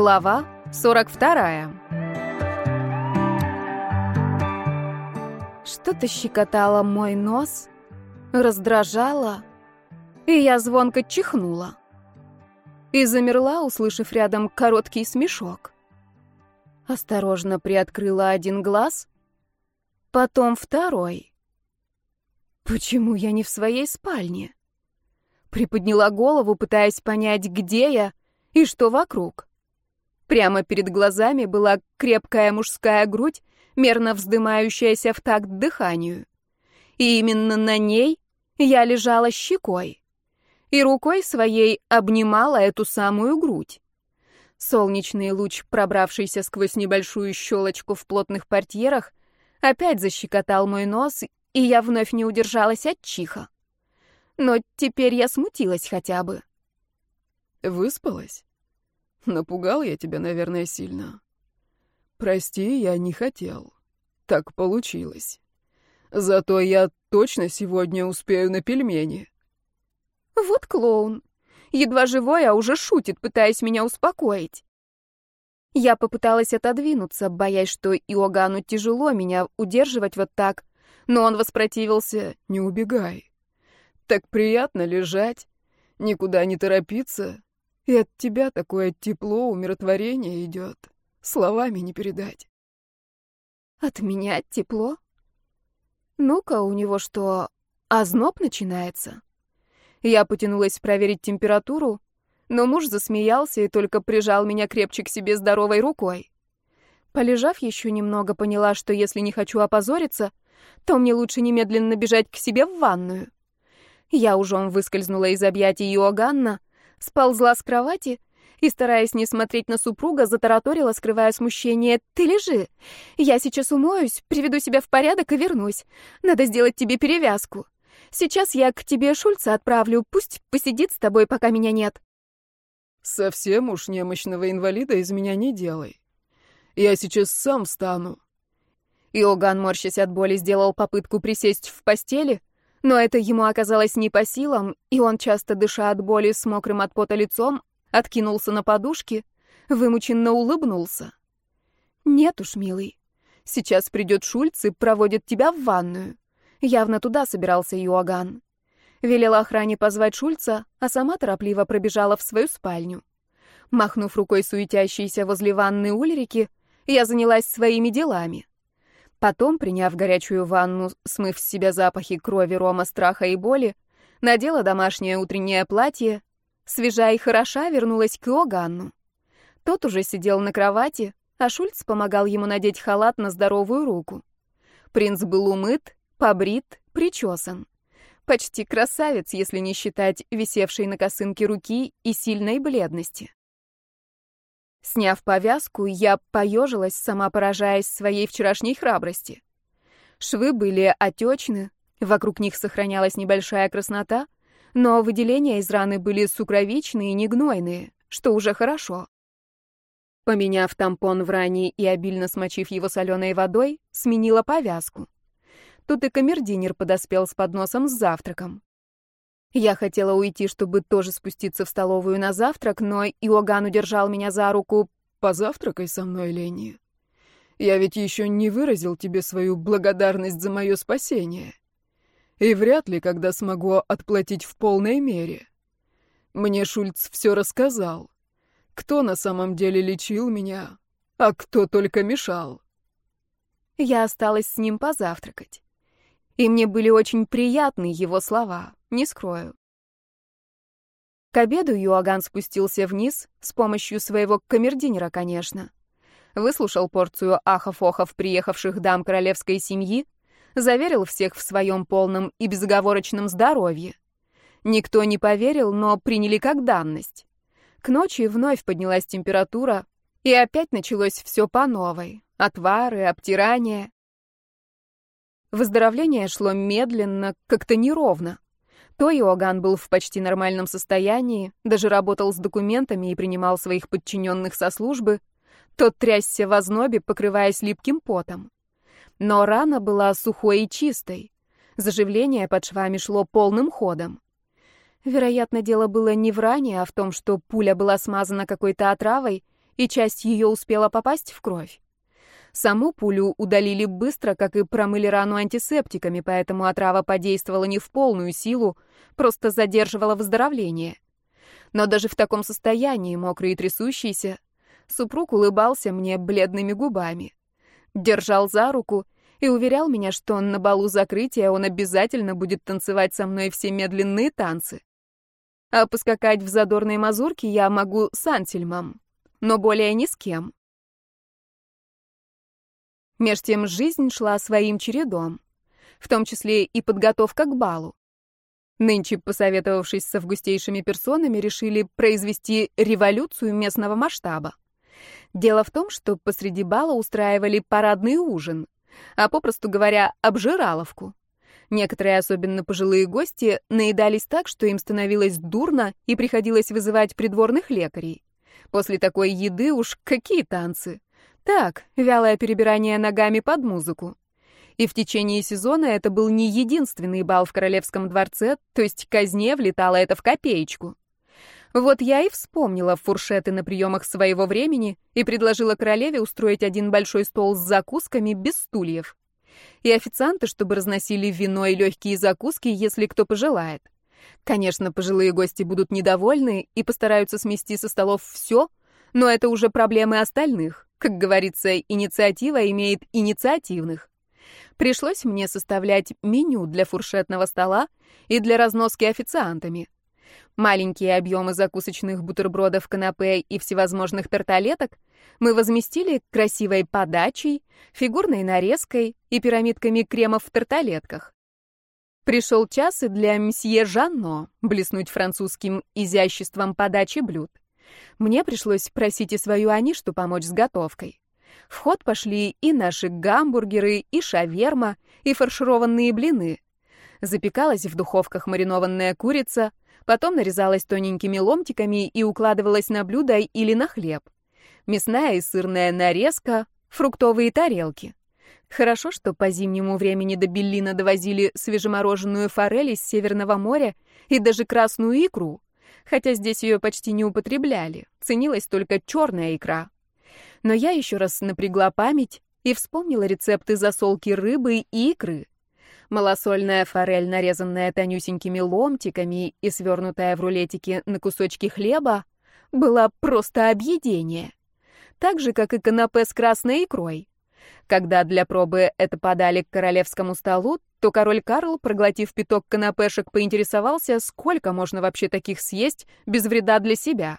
Глава 42. Что-то щекотало мой нос, раздражало, и я звонко чихнула. И замерла, услышав рядом короткий смешок. Осторожно приоткрыла один глаз, потом второй. Почему я не в своей спальне? Приподняла голову, пытаясь понять, где я и что вокруг. Прямо перед глазами была крепкая мужская грудь, мерно вздымающаяся в такт дыханию. И именно на ней я лежала щекой. И рукой своей обнимала эту самую грудь. Солнечный луч, пробравшийся сквозь небольшую щелочку в плотных портьерах, опять защекотал мой нос, и я вновь не удержалась от чиха. Но теперь я смутилась хотя бы. Выспалась? Напугал я тебя, наверное, сильно. Прости, я не хотел. Так получилось. Зато я точно сегодня успею на пельмени. Вот клоун. Едва живой, а уже шутит, пытаясь меня успокоить. Я попыталась отодвинуться, боясь, что Иоганну тяжело меня удерживать вот так, но он воспротивился. Не убегай. Так приятно лежать, никуда не торопиться. И от тебя такое тепло, умиротворение идет. Словами не передать. От меня тепло? Ну-ка, у него что, озноб начинается? Я потянулась проверить температуру, но муж засмеялся и только прижал меня крепче к себе здоровой рукой. Полежав еще немного, поняла, что если не хочу опозориться, то мне лучше немедленно бежать к себе в ванную. Я ужом выскользнула из объятий Иоганна, сползла с кровати и, стараясь не смотреть на супруга, затараторила, скрывая смущение. «Ты лежи. Я сейчас умоюсь, приведу себя в порядок и вернусь. Надо сделать тебе перевязку. Сейчас я к тебе Шульца отправлю, пусть посидит с тобой, пока меня нет». Совсем уж немощного инвалида из меня не делай. Я сейчас сам встану. Иоганн, морщась от боли, сделал попытку присесть в постели, но это ему оказалось не по силам, и он, часто дыша от боли с мокрым от пота лицом, откинулся на подушки, вымученно улыбнулся. «Нет уж, милый, сейчас придет Шульц и проводит тебя в ванную». Явно туда собирался Иоганн. Велела охране позвать Шульца, а сама торопливо пробежала в свою спальню. Махнув рукой суетящейся возле ванны Ульрики, я занялась своими делами. Потом, приняв горячую ванну, смыв с себя запахи крови, рома, страха и боли, надела домашнее утреннее платье, свежа и хороша вернулась к Иоганну. Тот уже сидел на кровати, а Шульц помогал ему надеть халат на здоровую руку. Принц был умыт, побрит, причесан. Почти красавец, если не считать висевшей на косынке руки и сильной бледности. Сняв повязку, я поежилась, сама поражаясь своей вчерашней храбрости. Швы были отечны, вокруг них сохранялась небольшая краснота, но выделения из раны были сукровичные и негнойные, что уже хорошо. Поменяв тампон в ране и обильно смочив его соленой водой, сменила повязку. Тут и камердинер подоспел с подносом с завтраком. Я хотела уйти, чтобы тоже спуститься в столовую на завтрак, но Иоганн удержал меня за руку. «Позавтракай со мной, Лени. Я ведь еще не выразил тебе свою благодарность за мое спасение. И вряд ли когда смогу отплатить в полной мере. Мне Шульц все рассказал. Кто на самом деле лечил меня, а кто только мешал». Я осталась с ним позавтракать. И мне были очень приятны его слова, не скрою. К обеду Иоганн спустился вниз, с помощью своего камердинера, конечно. Выслушал порцию ахов-охов приехавших дам королевской семьи, заверил всех в своем полном и безоговорочном здоровье. Никто не поверил, но приняли как данность. К ночи вновь поднялась температура, и опять началось все по новой. Отвары, обтирания. Выздоровление шло медленно, как-то неровно. То Иоганн был в почти нормальном состоянии, даже работал с документами и принимал своих подчиненных со службы, тот трясся в ознобе, покрываясь липким потом. Но рана была сухой и чистой. Заживление под швами шло полным ходом. Вероятно, дело было не в ране, а в том, что пуля была смазана какой-то отравой, и часть ее успела попасть в кровь. Саму пулю удалили быстро, как и промыли рану антисептиками, поэтому отрава подействовала не в полную силу, просто задерживала выздоровление. Но даже в таком состоянии, мокрый и трясущийся, супруг улыбался мне бледными губами, держал за руку и уверял меня, что на балу закрытия он обязательно будет танцевать со мной все медленные танцы. А поскакать в задорной мазурке я могу с Ансельмом, но более ни с кем. Меж тем жизнь шла своим чередом, в том числе и подготовка к балу. Нынче, посоветовавшись с августейшими персонами, решили произвести революцию местного масштаба. Дело в том, что посреди бала устраивали парадный ужин, а попросту говоря, обжираловку. Некоторые, особенно пожилые гости, наедались так, что им становилось дурно и приходилось вызывать придворных лекарей. После такой еды уж какие танцы! Так, вялое перебирание ногами под музыку. И в течение сезона это был не единственный бал в королевском дворце, то есть казне влетало это в копеечку. Вот я и вспомнила фуршеты на приемах своего времени и предложила королеве устроить один большой стол с закусками без стульев. И официанты, чтобы разносили вино и легкие закуски, если кто пожелает. Конечно, пожилые гости будут недовольны и постараются смести со столов все, но это уже проблемы остальных. Как говорится, инициатива имеет инициативных. Пришлось мне составлять меню для фуршетного стола и для разноски официантами. Маленькие объемы закусочных бутербродов, канапе и всевозможных тарталеток мы возместили красивой подачей, фигурной нарезкой и пирамидками кремов в тарталетках. Пришел час и для мсье Жанно блеснуть французским изяществом подачи блюд. Мне пришлось просить и свою Аништу помочь с готовкой. В ход пошли и наши гамбургеры, и шаверма, и фаршированные блины. Запекалась в духовках маринованная курица, потом нарезалась тоненькими ломтиками и укладывалась на блюдо или на хлеб. Мясная и сырная нарезка, фруктовые тарелки. Хорошо, что по зимнему времени до Беллина довозили свежемороженую форель из Северного моря и даже красную икру, хотя здесь ее почти не употребляли, ценилась только черная икра. Но я еще раз напрягла память и вспомнила рецепты засолки рыбы и икры. Малосольная форель, нарезанная тонюсенькими ломтиками и свернутая в рулетики на кусочки хлеба, была просто объедение. Так же, как и канапе с красной икрой. Когда для пробы это подали к королевскому столу, то король Карл, проглотив пяток канапешек, поинтересовался, сколько можно вообще таких съесть без вреда для себя.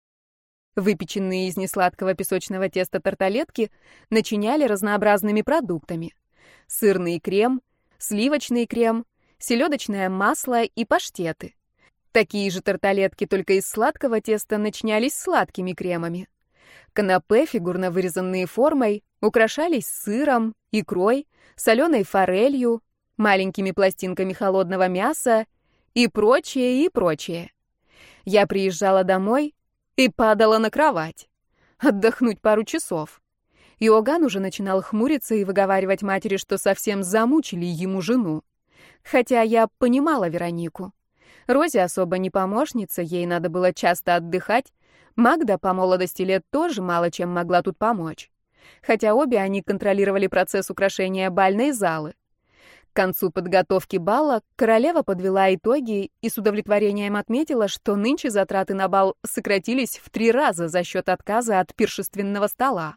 Выпеченные из несладкого песочного теста тарталетки начиняли разнообразными продуктами. Сырный крем, сливочный крем, селедочное масло и паштеты. Такие же тарталетки, только из сладкого теста, начинялись сладкими кремами. Канапе, фигурно вырезанные формой, украшались сыром, икрой, соленой форелью, маленькими пластинками холодного мяса и прочее, и прочее. Я приезжала домой и падала на кровать. Отдохнуть пару часов. Иоганн уже начинал хмуриться и выговаривать матери, что совсем замучили ему жену. Хотя я понимала Веронику. Розе особо не помощница, ей надо было часто отдыхать. Магда по молодости лет тоже мало чем могла тут помочь. Хотя обе они контролировали процесс украшения бальной залы. К концу подготовки бала королева подвела итоги и с удовлетворением отметила, что нынче затраты на бал сократились в 3 раза за счет отказа от пиршественного стола.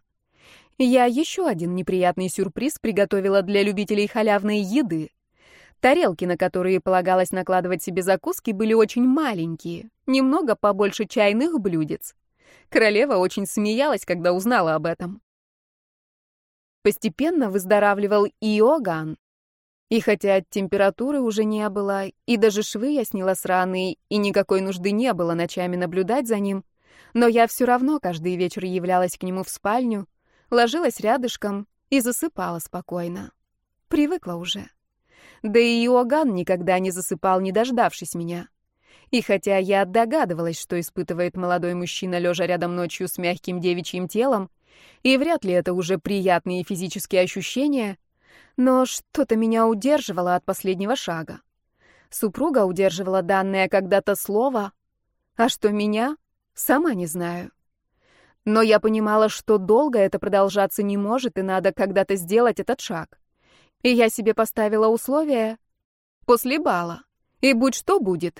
Я еще один неприятный сюрприз приготовила для любителей халявной еды. Тарелки, на которые полагалось накладывать себе закуски, были очень маленькие, немного побольше чайных блюдец. Королева очень смеялась, когда узнала об этом. Постепенно выздоравливал и Иоганн. И хотя температуры уже не было, и даже швы я сняла с раны, и никакой нужды не было ночами наблюдать за ним, но я все равно каждый вечер являлась к нему в спальню, ложилась рядышком и засыпала спокойно. Привыкла уже. Да и Иоганн никогда не засыпал, не дождавшись меня. И хотя я догадывалась, что испытывает молодой мужчина, лежа рядом ночью с мягким девичьим телом, и вряд ли это уже приятные физические ощущения, но что-то меня удерживало от последнего шага. Супруга удерживала данное когда-то слово, а что меня, сама не знаю. Но я понимала, что долго это продолжаться не может, и надо когда-то сделать этот шаг. И я себе поставила условие после бала. И будь что будет.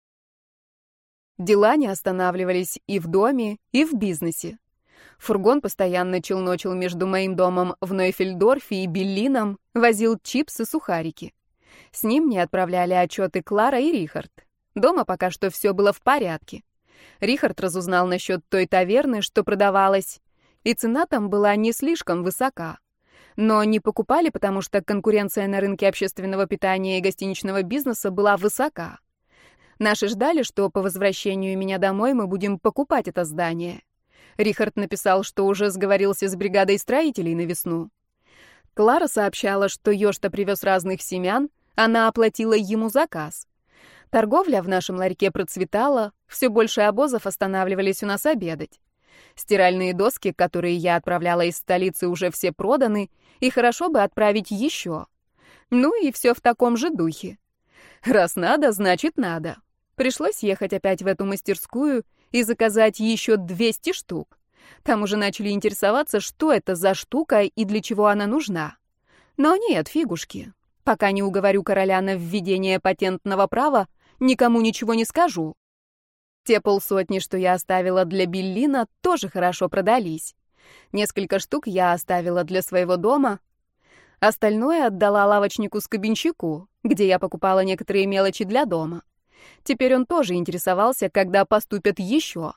Дела не останавливались и в доме, и в бизнесе. Фургон постоянно челночил между моим домом в Нойфельдорфе и Берлином, возил чипсы, сухарики. С ним мне отправляли отчеты Клара и Рихард. Дома пока что все было в порядке. Рихард разузнал насчет той таверны, что продавалась, и цена там была не слишком высока. Но не покупали, потому что конкуренция на рынке общественного питания и гостиничного бизнеса была высока. Наши ждали, что по возвращению меня домой мы будем покупать это здание. Рихард написал, что уже сговорился с бригадой строителей на весну. Клара сообщала, что Йошта привез разных семян, она оплатила ему заказ. Торговля в нашем ларьке процветала, все больше обозов останавливались у нас обедать. Стиральные доски, которые я отправляла из столицы, уже все проданы, и хорошо бы отправить еще. Ну и все в таком же духе. Раз надо, значит надо. Пришлось ехать опять в эту мастерскую и заказать еще 200 штук. Там уже начали интересоваться, что это за штука и для чего она нужна. Но нет, фигушки. Пока не уговорю короля на введение патентного права, никому ничего не скажу. Те 50, что я оставила для Берлина, тоже хорошо продались. Несколько штук я оставила для своего дома. Остальное отдала лавочнику-скобенщику, где я покупала некоторые мелочи для дома. Теперь он тоже интересовался, когда поступят еще.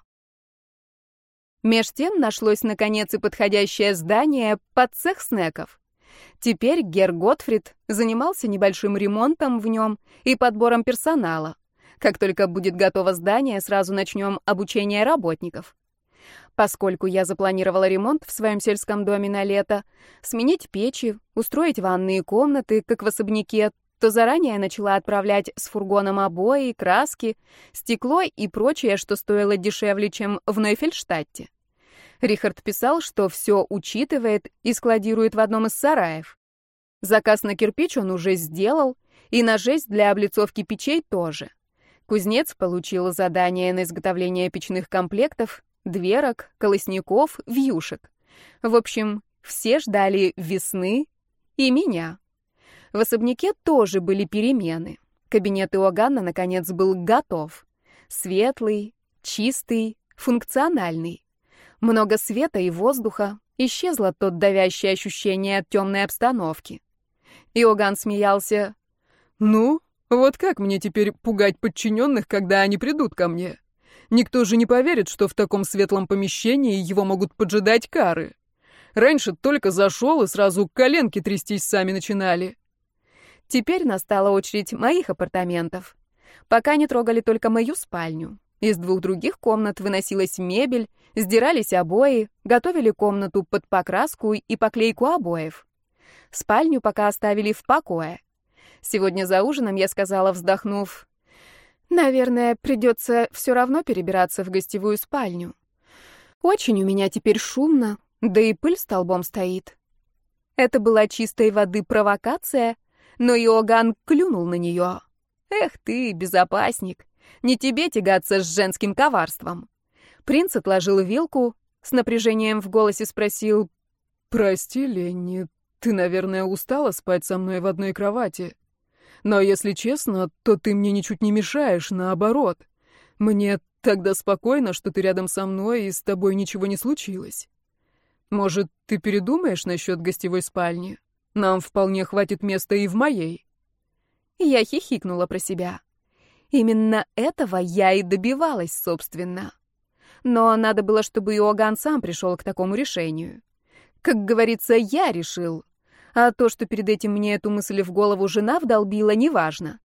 Меж тем нашлось, наконец, и подходящее здание под цех снеков. Теперь герр Готфрид занимался небольшим ремонтом в нем и подбором персонала. Как только будет готово здание, сразу начнем обучение работников. Поскольку я запланировала ремонт в своем сельском доме на лето, сменить печи, устроить ванные комнаты, как в особняке, то заранее начала отправлять с фургоном обои, краски, стекло и прочее, что стоило дешевле, чем в Нойфельштадте. Рихард писал, что все учитывает и складирует в одном из сараев. Заказ на кирпич он уже сделал, и на жесть для облицовки печей тоже. Кузнец получил задание на изготовление печных комплектов, дверок, колосников, вьюшек. В общем, все ждали весны и меня. В особняке тоже были перемены. Кабинет Иоганна, наконец, был готов. Светлый, чистый, функциональный. Много света и воздуха, исчезло то давящее ощущение от темной обстановки. Иоганн смеялся. «Ну, вот как мне теперь пугать подчиненных, когда они придут ко мне? Никто же не поверит, что в таком светлом помещении его могут поджидать кары. Раньше только зашел, и сразу коленки трястись сами начинали». Теперь настала очередь моих апартаментов. Пока не трогали только мою спальню. Из 2 других комнат выносилась мебель, сдирались обои, готовили комнату под покраску и поклейку обоев. Спальню пока оставили в покое. Сегодня за ужином я сказала, вздохнув, «Наверное, придется все равно перебираться в гостевую спальню. Очень у меня теперь шумно, да и пыль столбом стоит». Это была чистой воды провокация, но Иоганн клюнул на нее. «Эх ты, безопасник, не тебе тягаться с женским коварством». Принц отложил вилку, с напряжением в голосе спросил, «Прости, Ленни, ты, наверное, устала спать со мной в одной кровати. Но, если честно, то ты мне ничуть не мешаешь, наоборот. Мне тогда спокойно, что ты рядом со мной, и с тобой ничего не случилось. Может, ты передумаешь насчет гостевой спальни? Нам вполне хватит места и в моей». Я хихикнула про себя. Именно этого я и добивалась, собственно. Но надо было, чтобы Иоганн сам пришел к такому решению. Как говорится, я решил. А то, что перед этим мне эту мысль в голову жена вдолбила, неважно.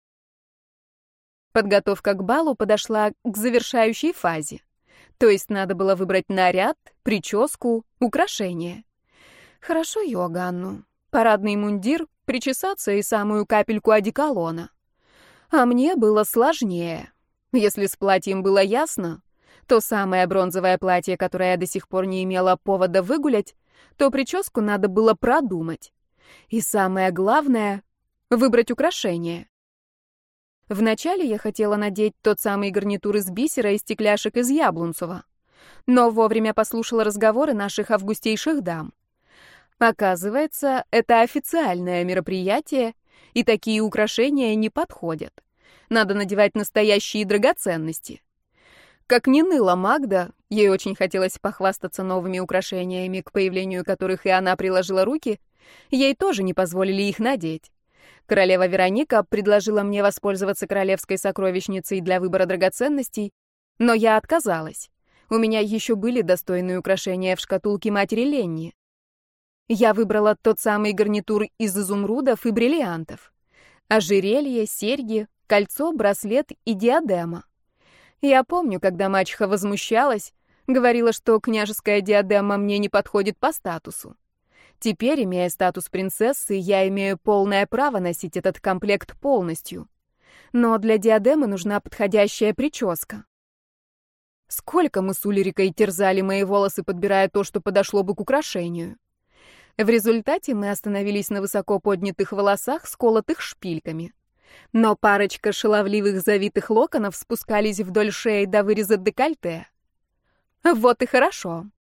Подготовка к балу подошла к завершающей фазе. То есть надо было выбрать наряд, прическу, украшения. Хорошо Иоганну. Парадный мундир, причесаться и самую капельку одеколона. А мне было сложнее. Если с платьем было ясно, то самое бронзовое платье, которое я до сих пор не имела повода выгулять, то прическу надо было продумать. И самое главное — выбрать украшение. Вначале я хотела надеть тот самый гарнитур из бисера и стекляшек из Яблунцева. но вовремя послушала разговоры наших августейших дам. Оказывается, это официальное мероприятие, и такие украшения не подходят. Надо надевать настоящие драгоценности. Как ни ныла Магда, ей очень хотелось похвастаться новыми украшениями, к появлению которых и она приложила руки, ей тоже не позволили их надеть. Королева Вероника предложила мне воспользоваться королевской сокровищницей для выбора драгоценностей, но я отказалась. У меня еще были достойные украшения в шкатулке матери Ленни. Я выбрала тот самый гарнитур из изумрудов и бриллиантов. Ожерелье, серьги, кольцо, браслет и диадема. Я помню, когда мачеха возмущалась, говорила, что княжеская диадема мне не подходит по статусу. Теперь, имея статус принцессы, я имею полное право носить этот комплект полностью. Но для диадемы нужна подходящая прическа. Сколько мы с Улерикой терзали мои волосы, подбирая то, что подошло бы к украшению. В результате мы остановились на высоко поднятых волосах, сколотых шпильками. Но парочка шаловливых завитых локонов спускались вдоль шеи до выреза декольте. Вот и хорошо.